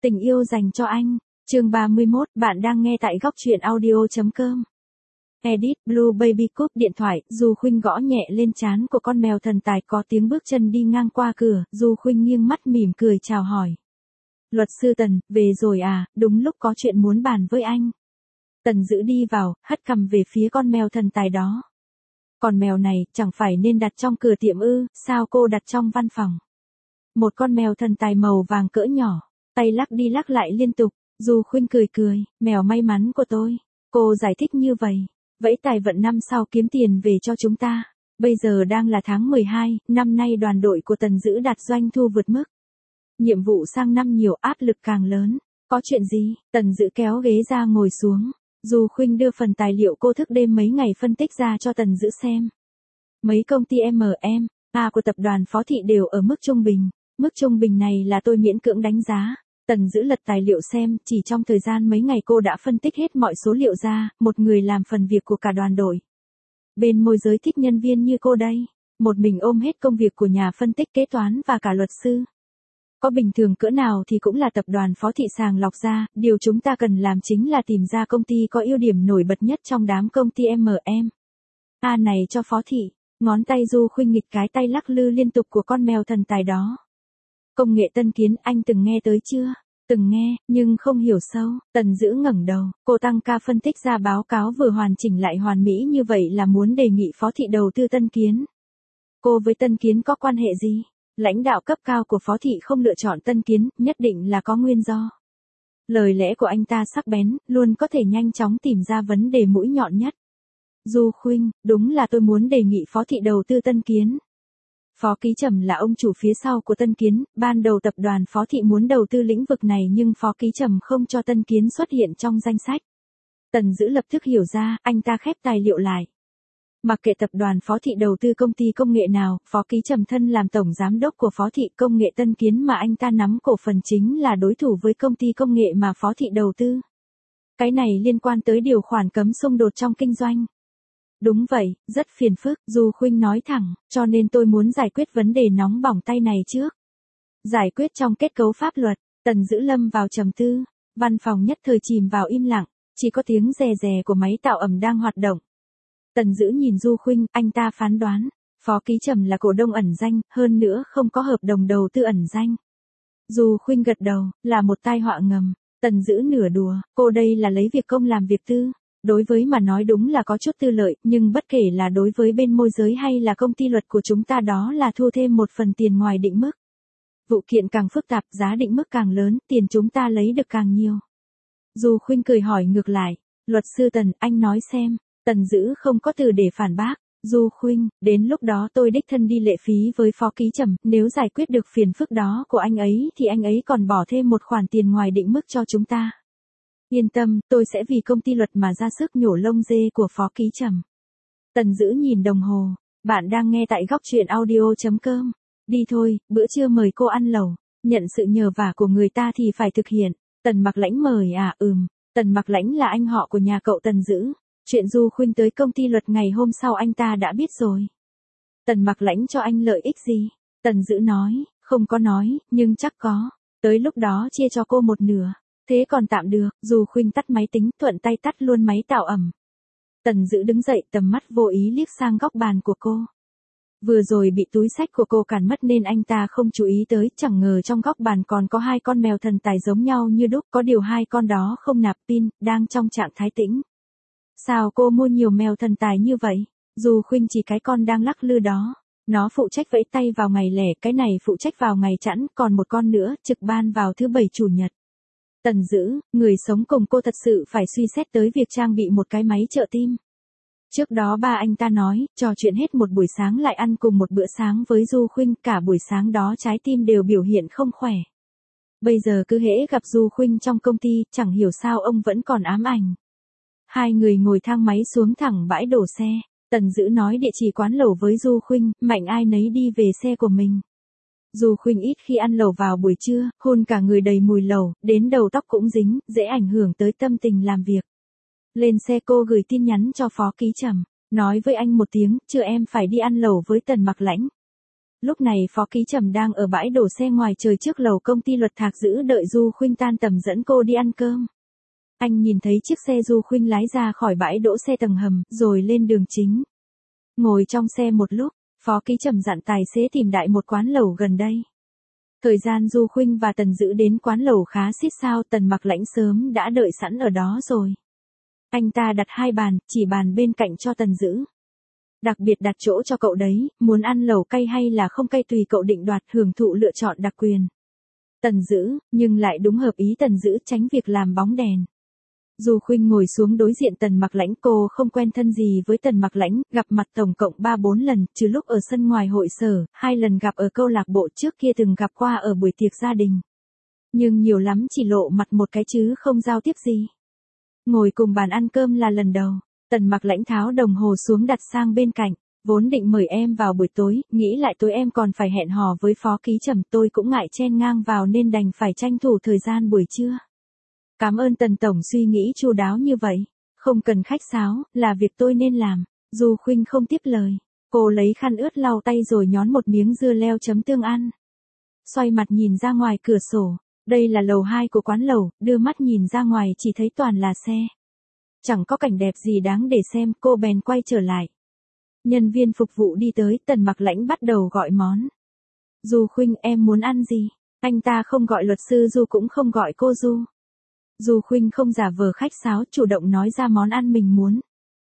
Tình yêu dành cho anh. Chương 31, bạn đang nghe tại góc truyện audio.com. Edit, Blue Baby cúp điện thoại, Du Khuynh gõ nhẹ lên trán của con mèo thần tài, có tiếng bước chân đi ngang qua cửa, Du Khuynh nghiêng mắt mỉm cười chào hỏi. Luật sư Tần, về rồi à, đúng lúc có chuyện muốn bàn với anh. Tần Dữ đi vào, hất cằm về phía con mèo thần tài đó. Con mèo này, chẳng phải nên đặt trong cửa tiệm ư, sao cô đặt trong văn phòng? Một con mèo thần tài màu vàng cỡ nhỏ, tay lắc đi lắc lại liên tục. Du Khuynh cười cười, mèo may mắn của tôi. Cô giải thích như vậy, vẫy tài vận năm sau kiếm tiền về cho chúng ta. Bây giờ đang là tháng 12, năm nay đoàn đội của Tần Dữ đạt doanh thu vượt mức. Nhiệm vụ sang năm nhiều, áp lực càng lớn. Có chuyện gì? Tần Dữ kéo ghế ra ngồi xuống. Du Khuynh đưa phần tài liệu cô thức đêm mấy ngày phân tích ra cho Tần Dữ xem. Mấy công ty M&A của tập đoàn Phó Thị đều ở mức trung bình. Mức trung bình này là tôi miễn cưỡng đánh giá. Tần Dữ lật tài liệu xem, chỉ trong thời gian mấy ngày cô đã phân tích hết mọi số liệu ra, một người làm phần việc của cả đoàn đội. Bên môi giới thích nhân viên như cô đây, một mình ôm hết công việc của nhà phân tích kế toán và cả luật sư. Có bình thường cỡ nào thì cũng là tập đoàn Phó Thị sàng lọc ra, điều chúng ta cần làm chính là tìm ra công ty có ưu điểm nổi bật nhất trong đám công ty M&A này cho Phó Thị. Ngón tay Du Khuynh nghịch cái tay lắc lư liên tục của con mèo thần tài đó. Công nghệ tân kiến, anh từng nghe tới chưa? Từng nghe, nhưng không hiểu sâu. Tần Dữ ngẩng đầu, cô tăng ca phân tích ra báo cáo vừa hoàn chỉnh lại hoàn mỹ như vậy là muốn đề nghị Phó Thị đầu tư Tân Kiến. Cô với Tân Kiến có quan hệ gì? Lãnh đạo cấp cao của Phó Thị không lựa chọn Tân Kiến, nhất định là có nguyên do. Lời lẽ của anh ta sắc bén, luôn có thể nhanh chóng tìm ra vấn đề mũi nhọn nhất. Du Khuynh, đúng là tôi muốn đề nghị Phó Thị đầu tư Tân Kiến. Phó Ký Trầm là ông chủ phía sau của Tân Kiến, ban đầu tập đoàn Phó Thị muốn đầu tư lĩnh vực này nhưng Phó Ký Trầm không cho Tân Kiến xuất hiện trong danh sách. Tần Dữ lập tức hiểu ra, anh ta khép tài liệu lại. Mặc kệ tập đoàn Phó Thị đầu tư công ty công nghệ nào, Phó Ký Trầm thân làm tổng giám đốc của Phó Thị công nghệ Tân Kiến mà anh ta nắm cổ phần chính là đối thủ với công ty công nghệ mà Phó Thị đầu tư. Cái này liên quan tới điều khoản cấm xung đột trong kinh doanh. Đúng vậy, rất phiền phức, Du Khuynh nói thẳng, cho nên tôi muốn giải quyết vấn đề nóng bỏng tay này trước. Giải quyết trong kết cấu pháp luật. Tần Dữ lâm vào trầm tư, văn phòng nhất thời chìm vào im lặng, chỉ có tiếng rè rè của máy tạo ẩm đang hoạt động. Tần Dữ nhìn Du Khuynh, anh ta phán đoán, Phó Ký Trầm là cổ đông ẩn danh, hơn nữa không có hợp đồng đầu tư ẩn danh. Du Khuynh gật đầu, là một tai họa ngầm. Tần Dữ nửa đùa, cô đây là lấy việc công làm việc tư. Đối với mà nói đúng là có chút tư lợi, nhưng bất kể là đối với bên môi giới hay là công ty luật của chúng ta đó là thu thêm một phần tiền ngoài định mức. Vụ kiện càng phức tạp, giá định mức càng lớn, tiền chúng ta lấy được càng nhiều. Du Khuynh cười hỏi ngược lại, luật sư Tần, anh nói xem. Tần Dữ không có từ để phản bác. Du Khuynh, đến lúc đó tôi đích thân đi lệ phí với Phó Ký Trầm, nếu giải quyết được phiền phức đó của anh ấy thì anh ấy còn bỏ thêm một khoản tiền ngoài định mức cho chúng ta. Yên tâm, tôi sẽ vì công ty luật mà ra sức nhổ lông dê của Phó Ký Trầm. Tần Dữ nhìn đồng hồ, bạn đang nghe tại góc truyện audio.com. Đi thôi, bữa trưa mời cô ăn lẩu, nhận sự nhờ vả của người ta thì phải thực hiện. Tần Mặc Lãnh mời à? Tần Mặc Lãnh là anh họ của nhà cậu Tần Dữ. Chuyện Du Khuynh tới công ty luật ngày hôm sau anh ta đã biết rồi. Tần Mặc Lãnh cho anh lợi ích gì? Tần Dữ nói, không có nói, nhưng chắc có. Tới lúc đó chia cho cô một nửa. Thế còn tạm được. Du Khuynh tắt máy tính, thuận tay tắt luôn máy tạo ẩm. Tần Dữ đứng dậy, tầm mắt vô ý liếc sang góc bàn của cô. Vừa rồi bị túi xách của cô cản mất nên anh ta không chú ý tới, chẳng ngờ trong góc bàn còn có hai con mèo thần tài giống nhau như đúc, có điều hai con đó không nạp pin, đang trong trạng thái tĩnh. Sao cô mua nhiều mèo thần tài như vậy? Du Khuynh chỉ cái con đang lắc lư đó. Nó phụ trách vẫy tay vào ngày lẻ, cái này phụ trách vào ngày chẵn, còn một con nữa trực ban vào thứ Bảy Chủ nhật. Tần Dữ, người sống cùng cô thật sự phải suy xét tới việc trang bị một cái máy trợ tim. Trước đó ba anh ta nói, trò chuyện hết một buổi sáng lại ăn cùng một bữa sáng với Du Khuynh, cả buổi sáng đó trái tim đều biểu hiện không khỏe. Bây giờ cứ hễ gặp Du Khuynh trong công ty, chẳng hiểu sao ông vẫn còn ám ảnh. Hai người ngồi thang máy xuống thẳng bãi đổ xe. Tần Dữ nói địa chỉ quán lẩu với Du Khuynh, mạnh ai nấy đi về xe của mình. Du Khuynh ít khi ăn lẩu vào buổi trưa, hôn cả người đầy mùi lẩu, đến đầu tóc cũng dính, dễ ảnh hưởng tới tâm tình làm việc. Lên xe cô gửi tin nhắn cho Phó Ký Trầm, nói với anh một tiếng, chưa em phải đi ăn lẩu với Tần Mặc Lãnh. Lúc này Phó Ký Trầm đang ở bãi đổ xe ngoài trời trước lầu công ty Luật Thạc giữ đợi Du Khuynh tan tầm dẫn cô đi ăn cơm. Anh nhìn thấy chiếc xe Du Khuynh lái ra khỏi bãi đỗ xe tầng hầm, rồi lên đường chính. Ngồi trong xe một lúc, Phó Ký Trầm dặn tài xế tìm đại một quán lẩu gần đây. Thời gian Du Khuynh và Tần Dữ đến quán lẩu khá xít sao, Tần Mặc Lãnh sớm đã đợi sẵn ở đó rồi. Anh ta đặt 2 bàn, chỉ bàn bên cạnh cho Tần Dữ. Đặc biệt đặt chỗ cho cậu đấy, muốn ăn lẩu cay hay là không cay tùy cậu định đoạt, hưởng thụ lựa chọn đặc quyền. Tần Dữ, nhưng lại đúng hợp ý Tần Dữ, tránh việc làm bóng đèn. Du Khuynh ngồi xuống đối diện Tần Mặc Lãnh, cô không quen thân gì với Tần Mặc Lãnh, gặp mặt tổng cộng 3-4 lần, trừ lúc ở sân ngoài hội sở, 2 lần gặp ở câu lạc bộ, trước kia từng gặp qua ở buổi tiệc gia đình. Nhưng nhiều lắm chỉ lộ mặt một cái chứ không giao tiếp gì. Ngồi cùng bàn ăn cơm là lần đầu, Tần Mặc Lãnh tháo đồng hồ xuống đặt sang bên cạnh, vốn định mời em vào buổi tối, nghĩ lại tối em còn phải hẹn hò với Phó Ký Trầm, tôi cũng ngại chen ngang vào nên đành phải tranh thủ thời gian buổi trưa. Cảm ơn Tần Tổng suy nghĩ chu đáo như vậy, không cần khách sáo, là việc tôi nên làm. Du Khuynh không tiếp lời, cô lấy khăn ướt lau tay rồi nhón một miếng dưa leo chấm tương ăn. Xoay mặt nhìn ra ngoài cửa sổ, đây là lầu 2 của quán lẩu, đưa mắt nhìn ra ngoài chỉ thấy toàn là xe. Chẳng có cảnh đẹp gì đáng để xem, cô bèn quay trở lại. Nhân viên phục vụ đi tới, Tần Mặc Lãnh bắt đầu gọi món. Du Khuynh, em muốn ăn gì? Anh ta không gọi luật sư Du cũng không gọi cô Du. Du Khuynh không giả vờ khách sáo, chủ động nói ra món ăn mình muốn.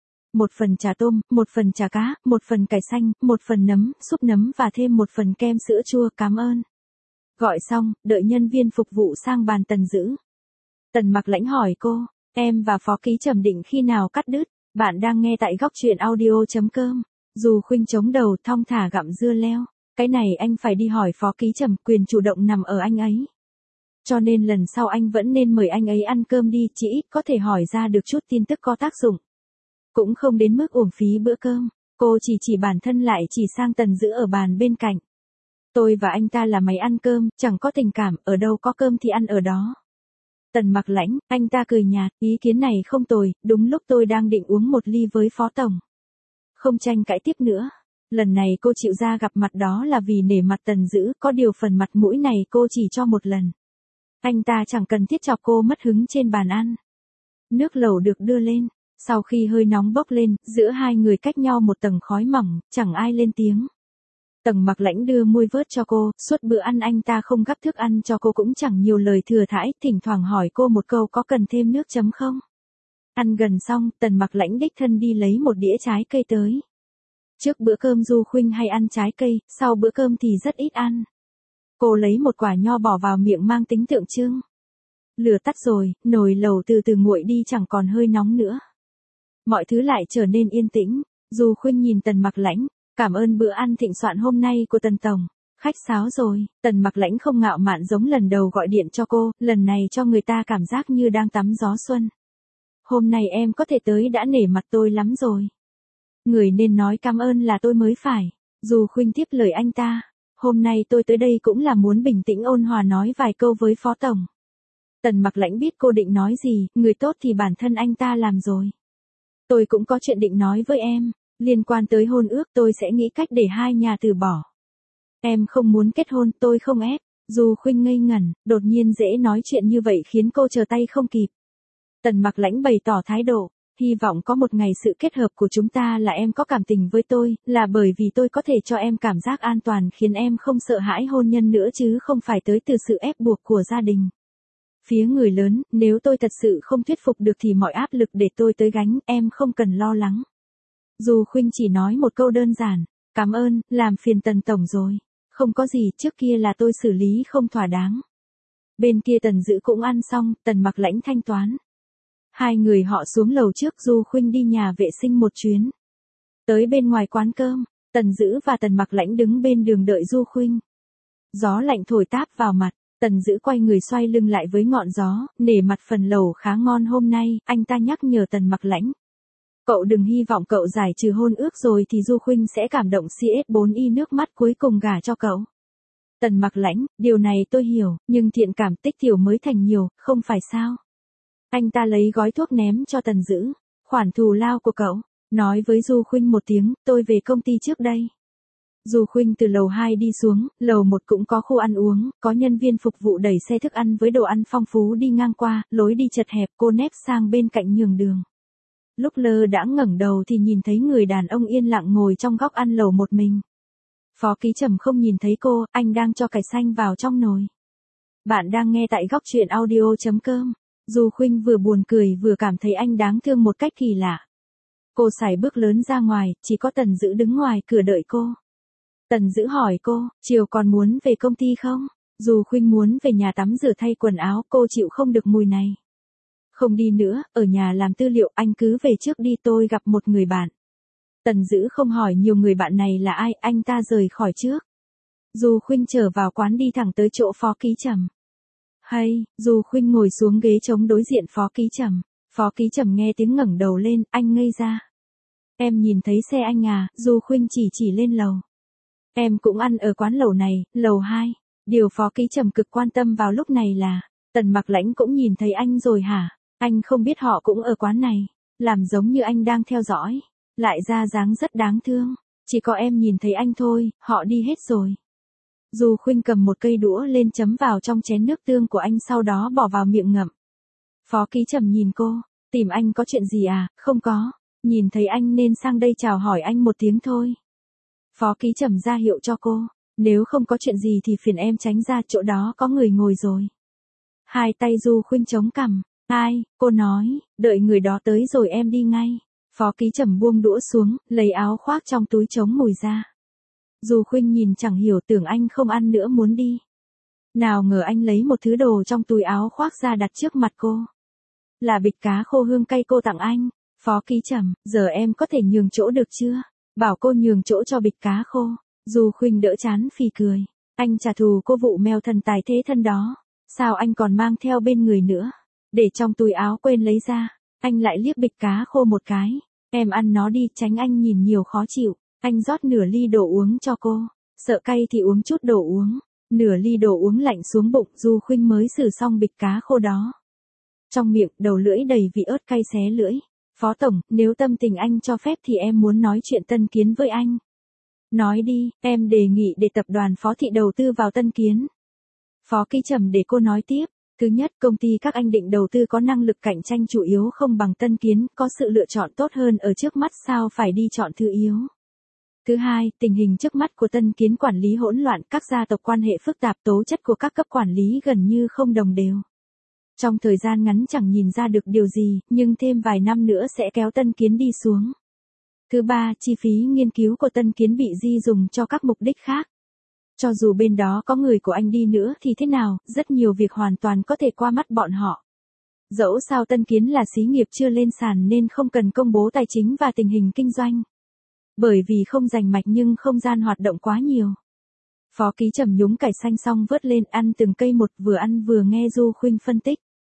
1 phần chả tôm, 1 phần chả cá, 1 phần cải xanh, 1 phần nấm, súp nấm và thêm 1 phần kem sữa chua, cảm ơn. Gọi xong, đợi nhân viên phục vụ sang bàn Tần Dữ. Tần Mặc Lãnh hỏi cô, em và Phó Ký Trầm định khi nào cắt đứt? Bạn đang nghe tại góc truyện audio.com. Du Khuynh chống đầu thong thả gặm dưa leo. Cái này anh phải đi hỏi Phó Ký Trầm, quyền chủ động nằm ở anh ấy. Cho nên lần sau anh vẫn nên mời anh ấy ăn cơm đi, chỉ ít có thể hỏi ra được chút tin tức có tác dụng. Cũng không đến mức uổng phí bữa cơm. Cô chỉ bản thân lại chỉ sang Tần Dữ ở bàn bên cạnh. Tôi và anh ta là máy ăn cơm, chẳng có tình cảm, ở đâu có cơm thì ăn ở đó. Tần Mặc Lãnh, anh ta cười nhạt, ý kiến này không tồi, đúng lúc tôi đang định uống một ly với Phó Tổng. Không tranh cãi tiếp nữa. Lần này cô chịu ra gặp mặt đó là vì nể mặt Tần Dữ, có điều phần mặt mũi này cô chỉ cho một lần. Anh ta chẳng cần thiết chọc cô mất hứng trên bàn ăn. Nước lẩu được đưa lên, sau khi hơi nóng bốc lên, giữa hai người cách nhau một tầng khói mỏng, chẳng ai lên tiếng. Tần Mặc Lãnh đưa muôi vớt cho cô, suốt bữa ăn anh ta không gắp thức ăn cho cô cũng chẳng nhiều lời thừa thãi, thỉnh thoảng hỏi cô một câu có cần thêm nước chấm không. Ăn gần xong, Tần Mặc Lãnh đích thân đi lấy một đĩa trái cây tới. Trước bữa cơm Du Khuynh hay ăn trái cây, sau bữa cơm thì rất ít ăn. Cô lấy một quả nho bỏ vào miệng mang tính tượng trưng. Lửa tắt rồi, nồi lẩu từ từ nguội đi, chẳng còn hơi nóng nữa. Mọi thứ lại trở nên yên tĩnh. Du Khuynh nhìn Tần Mặc Lãnh, cảm ơn bữa ăn thịnh soạn hôm nay của Tần Tổng. Khách sáo rồi. Tần Mặc Lãnh không ngạo mạn giống lần đầu gọi điện cho cô, lần này cho người ta cảm giác như đang tắm gió xuân. Hôm nay em có thể tới đã nể mặt tôi lắm rồi. Người nên nói cảm ơn là tôi mới phải. Du Khuynh tiếp lời anh ta. Hôm nay tôi tới đây cũng là muốn bình tĩnh ôn hòa nói vài câu với Phó Tổng. Tần Mặc Lãnh biết cô định nói gì, người tốt thì bản thân anh ta làm rồi. Tôi cũng có chuyện định nói với em, liên quan tới hôn ước, tôi sẽ nghĩ cách để hai nhà từ bỏ. Em không muốn kết hôn, tôi không ép. Du Khuynh ngây ngẩn, đột nhiên dễ nói chuyện như vậy khiến cô trở tay không kịp. Tần Mặc Lãnh bày tỏ thái độ, hy vọng có một ngày sự kết hợp của chúng ta là em có cảm tình với tôi, là bởi vì tôi có thể cho em cảm giác an toàn khiến em không sợ hãi hôn nhân nữa chứ không phải tới từ sự ép buộc của gia đình. Phía người lớn, nếu tôi thật sự không thuyết phục được thì mọi áp lực để tôi tới gánh, em không cần lo lắng. Du Khuynh chỉ nói một câu đơn giản, cảm ơn, làm phiền Tần Tổng rồi. Không có gì, trước kia là tôi xử lý không thỏa đáng. Bên kia Tần Dữ cũng ăn xong, Tần Mặc Lãnh thanh toán. Hai người họ xuống lầu trước, Du Khuynh đi nhà vệ sinh một chuyến. Tới bên ngoài quán cơm, Tần Dữ và Tần Mặc Lãnh đứng bên đường đợi Du Khuynh. Gió lạnh thổi táp vào mặt, Tần Dữ quay người xoay lưng lại với ngọn gió, nể mặt phần lẩu khá ngon hôm nay, anh ta nhắc nhở Tần Mặc Lãnh. Cậu đừng hy vọng cậu giải trừ hôn ước rồi thì Du Khuynh sẽ cảm động CS4Y nước mắt cuối cùng gả cho cậu. Tần Mặc Lãnh, điều này tôi hiểu, nhưng thiện cảm tích tiểu mới thành nhiều, không phải sao? Anh ta lấy gói thuốc ném cho Tần Dữ, khoản thù lao của cậu, nói với Du Khuynh một tiếng, tôi về công ty trước đây. Du Khuynh từ lầu 2 đi xuống, lầu 1 cũng có khu ăn uống, có nhân viên phục vụ đẩy xe thức ăn với đồ ăn phong phú đi ngang qua, lối đi chật hẹp, cô nép sang bên cạnh nhường đường. Lúc lơ đãng ngẩng đầu thì nhìn thấy người đàn ông yên lặng ngồi trong góc ăn lầu một mình. Phó Ký Trầm không nhìn thấy cô, anh đang cho cải xanh vào trong nồi. Bạn đang nghe tại góc truyện audio.com. Du Khuynh vừa buồn cười vừa cảm thấy anh đáng thương một cách kỳ lạ. Cô sải bước lớn ra ngoài, chỉ có Tần Dữ đứng ngoài cửa đợi cô. Tần Dữ hỏi cô, chiều còn muốn về công ty không? Du Khuynh muốn về nhà tắm rửa thay quần áo, cô chịu không được mùi này. Không đi nữa, ở nhà làm tư liệu, anh cứ về trước đi, tôi gặp một người bạn. Tần Dữ không hỏi nhiều người bạn này là ai, anh ta rời khỏi trước. Du Khuynh trở vào quán đi thẳng tới chỗ Phó Ký Trầm. Hay, Du Khuynh ngồi xuống ghế trống đối diện Phó Ký Trầm. Phó Ký Trầm nghe tiếng ngẩng đầu lên, anh ngây ra. Em nhìn thấy xe anh à? Du Khuynh chỉ lên lầu. Em cũng ăn ở quán lầu này, lầu 2. Điều Phó Ký Trầm cực quan tâm vào lúc này là, Tần Mặc Lãnh cũng nhìn thấy anh rồi hả? Anh không biết họ cũng ở quán này, làm giống như anh đang theo dõi, lại ra dáng rất đáng thương. Chỉ có em nhìn thấy anh thôi, họ đi hết rồi. Du Khuynh cầm một cây đũa lên chấm vào trong chén nước tương của anh, sau đó bỏ vào miệng ngậm. Phó Ký Trầm nhìn cô, tìm anh có chuyện gì à? Không có, nhìn thấy anh nên sang đây chào hỏi anh một tiếng thôi. Phó Ký Trầm ra hiệu cho cô, nếu không có chuyện gì thì phiền em tránh ra, chỗ đó có người ngồi rồi. Hai tay Du Khuynh chống cằm. Ai? Cô nói, đợi người đó tới rồi em đi ngay. Phó Ký Trầm buông đũa xuống, lấy áo khoác trong túi chống mùi ra. Du Khuynh nhìn chẳng hiểu, tưởng anh không ăn nữa muốn đi. Nào ngờ anh lấy một thứ đồ trong túi áo khoác ra đặt trước mặt cô. Là bịch cá khô hương cay cô tặng anh. Phó Ký Trầm, giờ em có thể nhường chỗ được chưa? Bảo cô nhường chỗ cho bịch cá khô. Du Khuynh đỡ chán phì cười. Anh trả thù cô vụ mèo thần tài thế thân đó. Sao anh còn mang theo bên người nữa? Để trong túi áo quên lấy ra. Anh lại liếc bịch cá khô một cái. Em ăn nó đi, tránh anh nhìn nhiều khó chịu. Anh rót nửa ly đồ uống cho cô. Sợ cay thì uống chút đồ uống. Nửa ly đồ uống lạnh xuống bụng, Du Khuynh mới xử xong bịch cá khô đó. Trong miệng, đầu lưỡi đầy vị ớt cay xé lưỡi. Phó Tổng, nếu tâm tình anh cho phép thì em muốn nói chuyện Tân Kiến với anh. Nói đi, em đề nghị để tập đoàn Phó Thị đầu tư vào Tân Kiến. Phó Ký Trầm để cô nói tiếp. Thứ nhất, công ty các anh định đầu tư có năng lực cạnh tranh chủ yếu không bằng Tân Kiến, có sự lựa chọn tốt hơn ở trước mắt, sao phải đi chọn thứ yếu. Thứ hai, tình hình trước mắt của Tân Kiến quản lý hỗn loạn, các gia tộc quan hệ phức tạp, tố chất của các cấp quản lý gần như không đồng đều. Trong thời gian ngắn chẳng nhìn ra được điều gì, nhưng thêm vài năm nữa sẽ kéo Tân Kiến đi xuống. Thứ ba, chi phí nghiên cứu của Tân Kiến bị di dùng cho các mục đích khác. Cho dù bên đó có người của anh đi nữa thì thế nào, rất nhiều việc hoàn toàn có thể qua mắt bọn họ. Dẫu sao Tân Kiến là xí nghiệp chưa lên sàn nên không cần công bố tài chính và tình hình kinh doanh. Bởi vì không rành mạch nhưng không gian hoạt động quá nhiều. Phó Ký Trầm nhúng cải xanh xong vớt lên ăn từng cây một, vừa ăn vừa nghe Du Khuynh phân tích.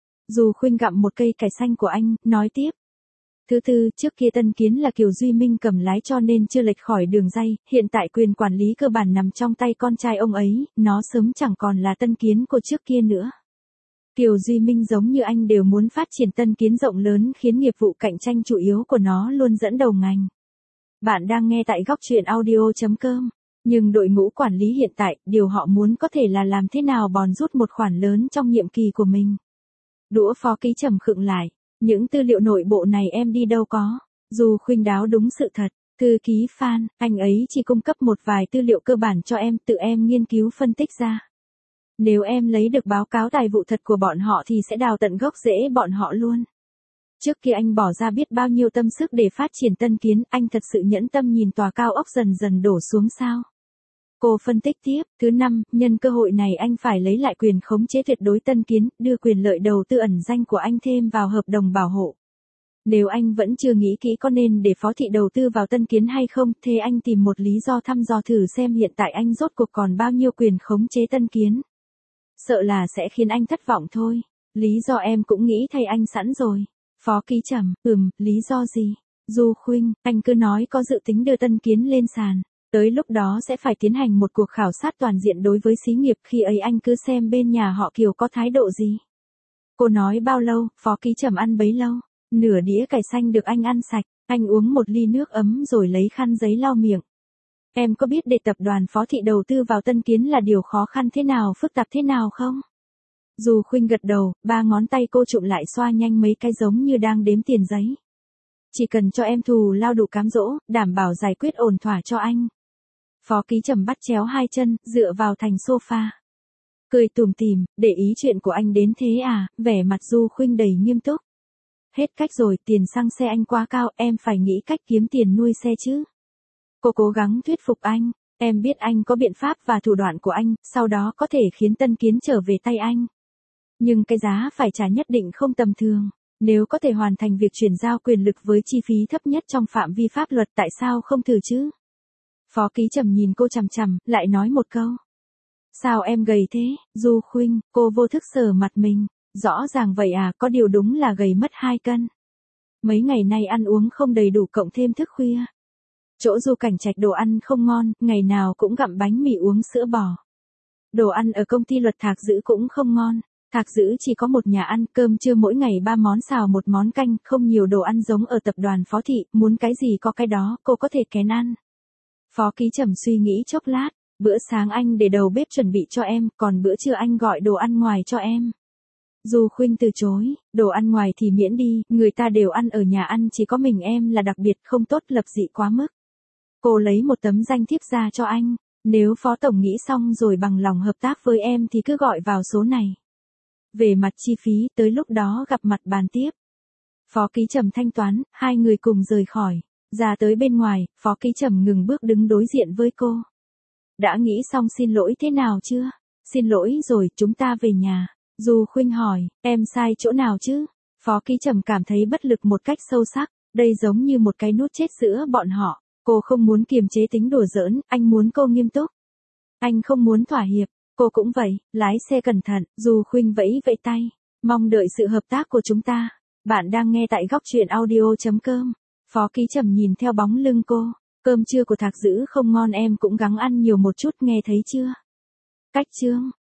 Du Khuynh gặm một cây cải xanh của anh, nói tiếp. Thứ tư, trước kia Tân Kiến là Kiều Duy Minh cầm lái cho nên chưa lệch khỏi đường ray, hiện tại quyền quản lý cơ bản nằm trong tay con trai ông ấy, nó sớm chẳng còn là Tân Kiến của trước kia nữa. Kiều Duy Minh giống như anh đều muốn phát triển Tân Kiến rộng lớn, khiến nghiệp vụ cạnh tranh chủ yếu của nó luôn dẫn đầu ngành. Bạn đang nghe tại góc truyện audio.com. Nhưng đội ngũ quản lý hiện tại, điều họ muốn có thể là làm thế nào bòn rút một khoản lớn trong nhiệm kỳ của mình. Đũa Phó Ký Trầm khựng lại. Những tư liệu nội bộ này em đi đâu có? Du Khuynh đáo đúng sự thật. Thư ký Phan, anh ấy chỉ cung cấp một vài tư liệu cơ bản cho em, tự em nghiên cứu phân tích ra. Nếu em lấy được báo cáo tài vụ thật của bọn họ thì sẽ đào tận gốc rễ bọn họ luôn. Trước kia anh bỏ ra biết bao nhiêu tâm sức để phát triển Tân Kiến, anh thật sự nhẫn tâm nhìn tòa cao ốc dần dần đổ xuống sao? Cô phân tích tiếp, thứ năm, nhân cơ hội này anh phải lấy lại quyền khống chế tuyệt đối Tân Kiến, đưa quyền lợi đầu tư ẩn danh của anh thêm vào hợp đồng bảo hộ. Nếu anh vẫn chưa nghĩ kỹ có nên để Phó Thị đầu tư vào Tân Kiến hay không, thế anh tìm một lý do thăm dò thử xem hiện tại anh rốt cuộc còn bao nhiêu quyền khống chế Tân Kiến. Sợ là sẽ khiến anh thất vọng thôi. Lý do em cũng nghĩ thay anh sẵn rồi. Phó Ký Trầm, lý do gì? Du Khuynh, anh cứ nói có dự tính đưa Tân Kiến lên sàn. Tới lúc đó sẽ phải tiến hành một cuộc khảo sát toàn diện đối với xí nghiệp, khi ấy anh cứ xem bên nhà họ Kiều có thái độ gì. Cô nói bao lâu, Phó Ký Trầm ăn bấy lâu. Nửa đĩa cải xanh được anh ăn sạch, anh uống một ly nước ấm rồi lấy khăn giấy lau miệng. Em có biết để tập đoàn Phó Thị đầu tư vào Tân Kiến là điều khó khăn thế nào, phức tạp thế nào không? Du Khuynh gật đầu, 3 ngón tay cô trụm lại xoa nhanh mấy cái giống như đang đếm tiền giấy. Chỉ cần cho em thù lao đủ cám dỗ, đảm bảo giải quyết ổn thỏa cho anh. Phó Ký Trầm bắt chéo hai chân, dựa vào thành sofa. Cười tủm tỉm, để ý chuyện của anh đến thế à, vẻ mặt Du Khuynh đầy nghiêm túc. Hết cách rồi, tiền xăng xe anh quá cao, em phải nghĩ cách kiếm tiền nuôi xe chứ. Cô cố gắng thuyết phục anh, em biết anh có biện pháp và thủ đoạn của anh, sau đó có thể khiến Tân Kiến trở về tay anh. Nhưng cái giá phải trả nhất định không tầm thường. Nếu có thể hoàn thành việc chuyển giao quyền lực với chi phí thấp nhất trong phạm vi pháp luật, tại sao không thử chứ? Phó Ký Trầm nhìn cô chằm chằm, lại nói một câu. Sao em gầy thế, Du Khuynh, cô vô thức sờ mặt mình. Rõ ràng vậy à, có điều đúng là gầy mất 2 cân. Mấy ngày nay ăn uống không đầy đủ cộng thêm thức khuya. Chỗ Du Cảnh Trạch đồ ăn không ngon, ngày nào cũng gặm bánh mì uống sữa bò. Đồ ăn ở công ty luật Thạc Dữ cũng không ngon. Thạc Dữ chỉ có một nhà ăn, cơm trưa mỗi ngày 3 món xào 1 món canh, không nhiều đồ ăn giống ở tập đoàn Phó Thị, muốn cái gì có cái đó, cô có thể kén ăn. Phó Ký Trầm suy nghĩ chốc lát, bữa sáng anh để đầu bếp chuẩn bị cho em, còn bữa trưa anh gọi đồ ăn ngoài cho em. Du Khuynh từ chối, đồ ăn ngoài thì miễn đi, người ta đều ăn ở nhà ăn, chỉ có mình em là đặc biệt, không tốt, lập dị quá mức. Cô lấy một tấm danh thiếp ra cho anh, nếu Phó Tổng nghĩ xong rồi bằng lòng hợp tác với em thì cứ gọi vào số này. Về mặt chi phí, tới lúc đó gặp mặt bàn tiếp. Phó Ký Trầm thanh toán, hai người cùng rời khỏi. Ra tới bên ngoài, Phó Ký Trầm ngừng bước đứng đối diện với cô. Đã nghĩ xong xin lỗi thế nào chưa? Xin lỗi rồi, chúng ta về nhà. Du Khuynh hỏi, em sai chỗ nào chứ? Phó Ký Trầm cảm thấy bất lực một cách sâu sắc, đây giống như một cái nút chết giữa bọn họ. Cô không muốn kiềm chế tính đùa giỡn, anh muốn cô nghiêm túc. Anh không muốn thỏa hiệp, cô cũng vậy, lái xe cẩn thận, Du Khuynh vẫy vẫy tay. Mong đợi sự hợp tác của chúng ta. Bạn đang nghe tại góc truyện audio.com. Phó Ký Trầm nhìn theo bóng lưng cô. Cơm trưa của Thạc Dữ không ngon, em cũng gắng ăn nhiều một chút, nghe thấy chưa? Cách chương.